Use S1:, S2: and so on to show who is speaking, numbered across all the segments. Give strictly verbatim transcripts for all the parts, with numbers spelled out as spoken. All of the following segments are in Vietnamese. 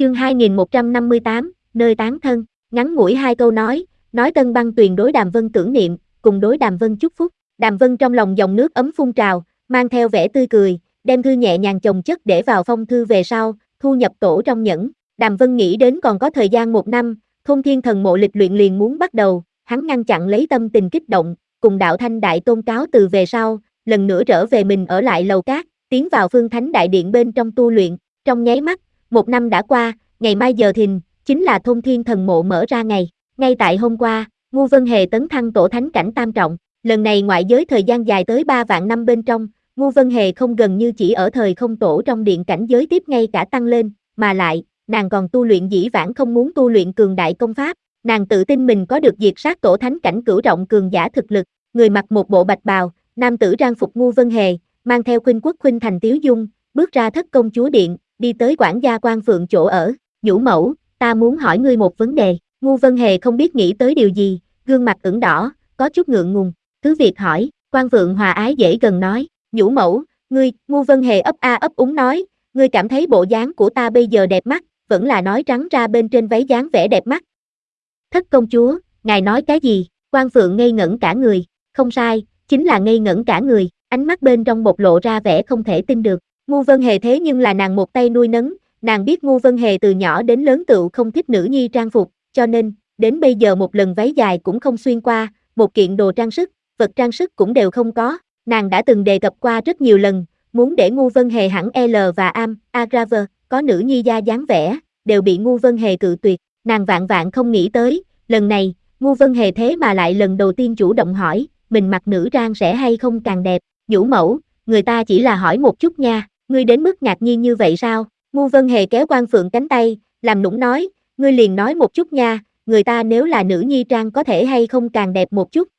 S1: Chương hai nghìn một trăm năm mươi tám, nơi tán thân, ngắn ngủi hai câu nói, nói Tân Băng Tuyền đối Đàm Vân tưởng niệm, cùng đối Đàm Vân chúc phúc. Đàm Vân trong lòng dòng nước ấm phun trào, mang theo vẻ tươi cười, đem thư nhẹ nhàng chồng chất để vào phong thư về sau, thu nhập tổ trong nhẫn. Đàm Vân nghĩ đến còn có thời gian một năm, Thôn Thiên Thần Mộ lịch luyện liền muốn bắt đầu, hắn ngăn chặn lấy tâm tình kích động, cùng Đạo Thanh Đại Tôn cáo từ về sau, lần nữa trở về mình ở lại lầu cát, tiến vào Phương Thánh Đại Điện bên trong tu luyện. Trong nháy mắt, một năm đã qua, ngày mai giờ thìn, chính là Thôn Thiên Thần Mộ mở ra ngày. Ngay tại hôm qua, Ngưu Vân Hề tấn thăng tổ thánh cảnh tam trọng, lần này ngoại giới thời gian dài tới ba vạn năm bên trong, Ngưu Vân Hề không gần như chỉ ở thời không tổ trong điện cảnh giới tiếp ngay cả tăng lên, mà lại, nàng còn tu luyện dĩ vãng không muốn tu luyện cường đại công pháp, nàng tự tin mình có được diệt sát tổ thánh cảnh cửu trọng cường giả thực lực, người mặc một bộ bạch bào, nam tử trang phục Ngưu Vân Hề, mang theo Khuynh Quốc Khuynh Thành tiếu dung, bước ra thất công chúa điện, đi tới quản gia Quan Phượng chỗ ở. Nhũ mẫu, ta muốn hỏi ngươi một vấn đề. Ngưu Vân Hề không biết nghĩ tới điều gì, gương mặt ửng đỏ, có chút ngượng ngùng. Cứ việc hỏi, Quan Phượng hòa ái dễ gần nói. Nhũ mẫu, ngươi, Ngưu Vân Hề ấp a ấp úng nói, ngươi cảm thấy bộ dáng của ta bây giờ đẹp mắt, vẫn là nói trắng ra bên trên váy dáng vẻ đẹp mắt. Thất công chúa, ngài nói cái gì? Quan Phượng ngây ngẩn cả người. Không sai, chính là ngây ngẩn cả người, ánh mắt bên trong bộc lộ ra vẻ không thể tin được. Ngưu Vân Hề thế nhưng là nàng một tay nuôi nấng, nàng biết Ngưu Vân Hề từ nhỏ đến lớn tựu không thích nữ nhi trang phục, cho nên, đến bây giờ một lần váy dài cũng không xuyên qua, một kiện đồ trang sức, vật trang sức cũng đều không có. Nàng đã từng đề cập qua rất nhiều lần, muốn để Ngưu Vân Hề hẳn L và Am, Agraver, có nữ nhi gia dáng vẻ, đều bị Ngưu Vân Hề cự tuyệt. Nàng vạn vạn không nghĩ tới, lần này, Ngưu Vân Hề thế mà lại lần đầu tiên chủ động hỏi, mình mặc nữ trang sẽ hay không càng đẹp. Nhũ mẫu, người ta chỉ là hỏi một chút nha, ngươi đến mức ngạc nhiên như vậy sao? Ngưu Vân Hề kéo Quan Phượng cánh tay, làm nũng nói, ngươi liền nói một chút nha, người ta nếu là nữ nhi trang có thể hay không càng đẹp một chút.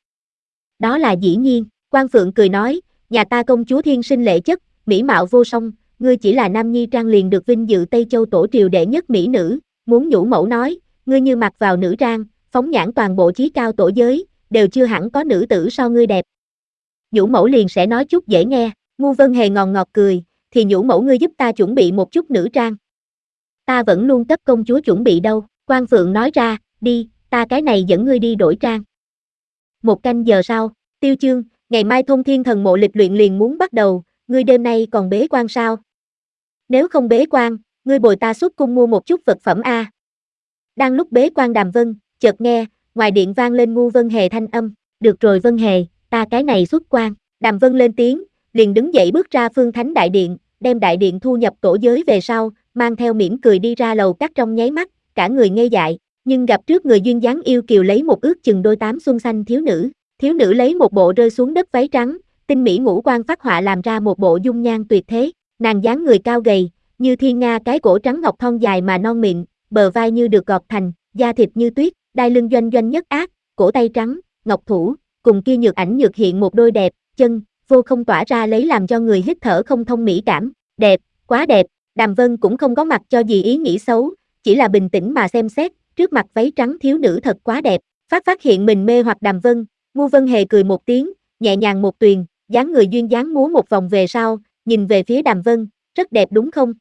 S1: Đó là dĩ nhiên, Quan Phượng cười nói, nhà ta công chúa thiên sinh lệ chất, mỹ mạo vô song, ngươi chỉ là nam nhi trang liền được vinh dự Tây Châu tổ triều đệ nhất mỹ nữ, muốn nhũ mẫu nói, ngươi như mặc vào nữ trang, phóng nhãn toàn bộ chí cao tổ giới, đều chưa hẳn có nữ tử so ngươi đẹp. Nhũ mẫu liền sẽ nói chút dễ nghe. Ngưu Vân Hề ngòn ngọt cười, thì nhũ mẫu ngươi giúp ta chuẩn bị một chút nữ trang. Ta vẫn luôn cấp công chúa chuẩn bị đâu. Quan Phượng nói ra, đi, ta cái này dẫn ngươi đi đổi trang. Một canh giờ sau, Tiêu Chương, ngày mai Thôn Thiên Thần Mộ lịch luyện liền muốn bắt đầu, ngươi đêm nay còn bế quan sao? Nếu không bế quan, ngươi bồi ta xuất cung mua một chút vật phẩm a. Đang lúc bế quan Đàm Vân, chợt nghe, ngoài điện vang lên Ngưu Vân Hề thanh âm, được rồi Vân Hề, ta cái này xuất quan. Đàm Vân lên tiếng, liền đứng dậy bước ra Phương Thánh Đại Điện, đem đại điện thu nhập tổ giới về sau, mang theo mỉm cười đi ra lầu cát trong nháy mắt, cả người ngây dại, nhưng gặp trước người duyên dáng yêu kiều lấy một ước chừng đôi tám xuân xanh thiếu nữ, thiếu nữ lấy một bộ rơi xuống đất váy trắng, tinh mỹ ngũ quan phát họa làm ra một bộ dung nhan tuyệt thế, nàng dáng người cao gầy, như thiên nga cái cổ trắng ngọc thon dài mà non mịn, bờ vai như được gọt thành, da thịt như tuyết, đai lưng doanh doanh nhất ác, cổ tay trắng, ngọc thủ, cùng kia nhược ảnh nhược hiện một đôi đẹp chân vô không tỏa ra lấy làm cho người hít thở không thông mỹ cảm, đẹp, quá đẹp. Đàm Vân cũng không có mặt cho gì ý nghĩ xấu, chỉ là bình tĩnh mà xem xét, trước mặt váy trắng thiếu nữ thật quá đẹp, phát phát hiện mình mê hoặc Đàm Vân. Ngưu Vân Hề cười một tiếng, nhẹ nhàng một tuyền, dáng người duyên dáng múa một vòng về sau, nhìn về phía Đàm Vân, rất đẹp đúng không?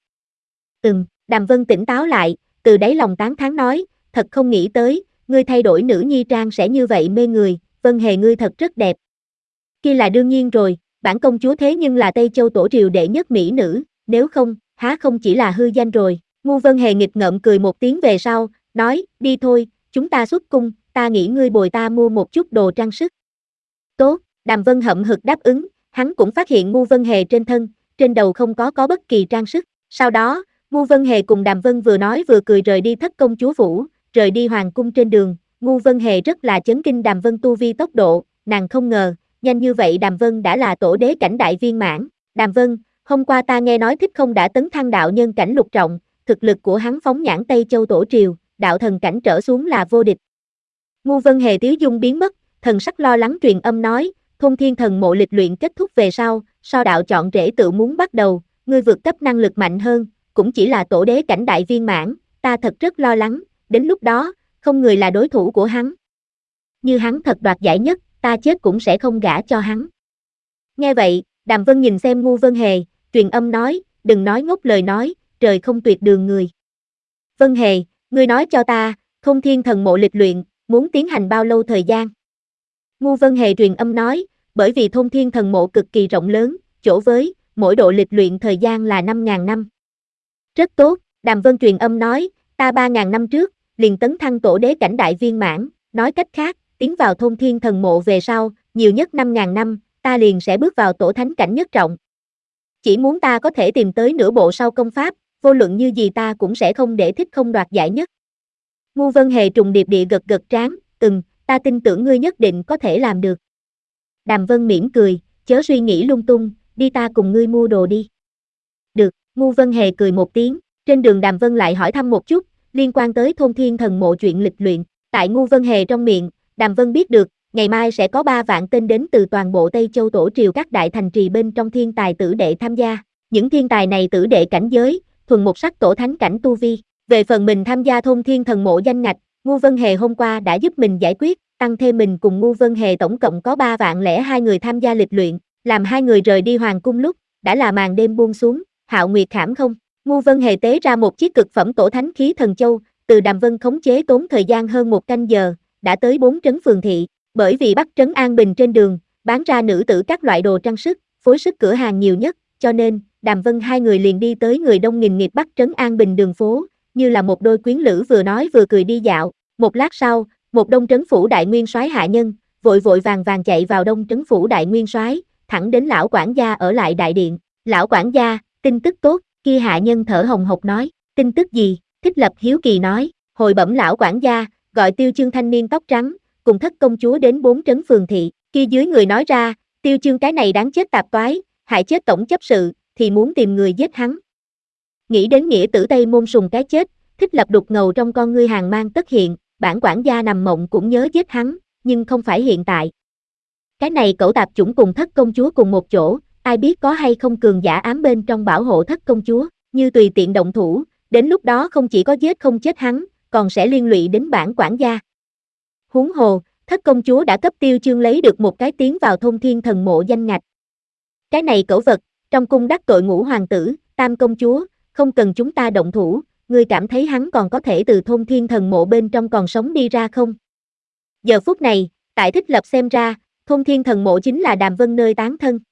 S1: Ừm, Đàm Vân tỉnh táo lại, từ đáy lòng tán thán nói, thật không nghĩ tới, ngươi thay đổi nữ nhi trang sẽ như vậy mê người, Vân Hề ngươi thật rất đẹp. Kia là đương nhiên rồi, bản công chúa thế nhưng là Tây Châu tổ triều đệ nhất mỹ nữ, nếu không, há không chỉ là hư danh rồi. Ngưu Vân Hề nghịch ngợm cười một tiếng về sau, nói, đi thôi, chúng ta xuất cung, ta nghĩ ngươi bồi ta mua một chút đồ trang sức. Tốt, Đàm Vân hậm hực đáp ứng, hắn cũng phát hiện Ngưu Vân Hề trên thân, trên đầu không có có bất kỳ trang sức. Sau đó, Ngưu Vân Hề cùng Đàm Vân vừa nói vừa cười rời đi thất công chúa phủ, rời đi hoàng cung trên đường, Ngưu Vân Hề rất là chấn kinh Đàm Vân tu vi tốc độ, nàng không ngờ, nhanh như vậy Đàm Vân đã là tổ đế cảnh đại viên mãn. Đàm Vân, hôm qua ta nghe nói thích không đã tấn thăng đạo nhân cảnh lục trọng, thực lực của hắn phóng nhãn Tây Châu tổ triều, đạo thần cảnh trở xuống là vô địch. Ngưu Vân Hề tiếu dung biến mất, thần sắc lo lắng truyền âm nói, Thôn Thiên Thần Mộ lịch luyện kết thúc về sau, so đạo chọn rễ tự muốn bắt đầu, ngươi vượt cấp năng lực mạnh hơn, cũng chỉ là tổ đế cảnh đại viên mãn, ta thật rất lo lắng, đến lúc đó, không người là đối thủ của hắn. Như hắn thật đoạt giải nhất, ta chết cũng sẽ không gả cho hắn. Nghe vậy, Đàm Vân nhìn xem Ngưu Vân Hề, truyền âm nói, đừng nói ngốc lời nói, trời không tuyệt đường người. Vân Hề, ngươi nói cho ta, thôn thiên thần mộ lịch luyện, muốn tiến hành bao lâu thời gian? Ngu Vân Hề truyền âm nói, bởi vì thôn thiên thần mộ cực kỳ rộng lớn, chỗ với, mỗi độ lịch luyện thời gian là năm ngàn năm. Rất tốt, Đàm Vân truyền âm nói, ta ba ngàn năm trước, liền tấn thăng tổ đế cảnh đại viên mãn, nói cách khác, tiến vào thôn thiên thần mộ về sau, nhiều nhất năm ngàn năm, ta liền sẽ bước vào tổ thánh cảnh nhất trọng. Chỉ muốn ta có thể tìm tới nửa bộ sau công pháp, vô luận như gì ta cũng sẽ không để thích không đoạt giải nhất. Ngu Vân Hề trùng điệp địa gật gật trán, ừm, ta tin tưởng ngươi nhất định có thể làm được. Đàm Vân mỉm cười, chớ suy nghĩ lung tung, đi ta cùng ngươi mua đồ đi. Được, Ngu Vân Hề cười một tiếng, trên đường Đàm Vân lại hỏi thăm một chút, liên quan tới thôn thiên thần mộ chuyện lịch luyện, tại Ngu Vân Hề trong miệng, Đàm Vân biết được, ngày mai sẽ có ba vạn tên đến từ toàn bộ Tây Châu Tổ triều các đại thành trì bên trong thiên tài tử đệ tham gia, những thiên tài này tử đệ cảnh giới, thuần một sắc tổ thánh cảnh tu vi, về phần mình tham gia thôn thiên thần mộ danh ngạch, Ngu Vân Hề hôm qua đã giúp mình giải quyết, tăng thêm mình cùng Ngu Vân Hề tổng cộng có ba vạn lẻ hai người tham gia lịch luyện, làm hai người rời đi hoàng cung lúc, đã là màn đêm buông xuống, Hạo Nguyệt khảm không, Ngu Vân Hề tế ra một chiếc cực phẩm tổ thánh khí thần châu, từ Đàm Vân khống chế tốn thời gian hơn một canh giờ, đã tới bốn trấn phường thị, bởi vì Bắc trấn An Bình trên đường, bán ra nữ tử các loại đồ trang sức, phối sức cửa hàng nhiều nhất, cho nên, Đàm Vân hai người liền đi tới người đông nghìn nghịt Bắc trấn An Bình đường phố, như là một đôi quyến lữ vừa nói vừa cười đi dạo, một lát sau, một đông trấn phủ đại nguyên soái hạ nhân, vội vội vàng vàng chạy vào đông trấn phủ đại nguyên soái, thẳng đến lão quản gia ở lại đại điện, lão quản gia, tin tức tốt, kia hạ nhân thở hồng hộc nói, tin tức gì, Thích Lập hiếu kỳ nói, hồi bẩm lão quản gia, gọi Tiêu Chương thanh niên tóc trắng, cùng thất công chúa đến bốn trấn phường thị, kia dưới người nói ra, Tiêu Chương cái này đáng chết tạp toái, hại chết tổng chấp sự, thì muốn tìm người giết hắn. Nghĩ đến nghĩa tử Tây Môn Sùng cái chết, Thích Lập đục ngầu trong con ngươi hàng mang tất hiện, bản quản gia nằm mộng cũng nhớ giết hắn, nhưng không phải hiện tại. Cái này cẩu tạp chủng cùng thất công chúa cùng một chỗ, ai biết có hay không cường giả ám bên trong bảo hộ thất công chúa, như tùy tiện động thủ, đến lúc đó không chỉ có giết không chết hắn, còn sẽ liên lụy đến bản quản gia. Huống hồ, thất công chúa đã cấp Tiêu Chương lấy được một cái tiến vào thôn thiên thần mộ danh ngạch. Cái này cẩu vật, trong cung đắc tội ngũ hoàng tử, tam công chúa, không cần chúng ta động thủ, ngươi cảm thấy hắn còn có thể từ thôn thiên thần mộ bên trong còn sống đi ra không? Giờ phút này, tại Thích Lập xem ra, thôn thiên thần mộ chính là Đàm Vân nơi tán thân.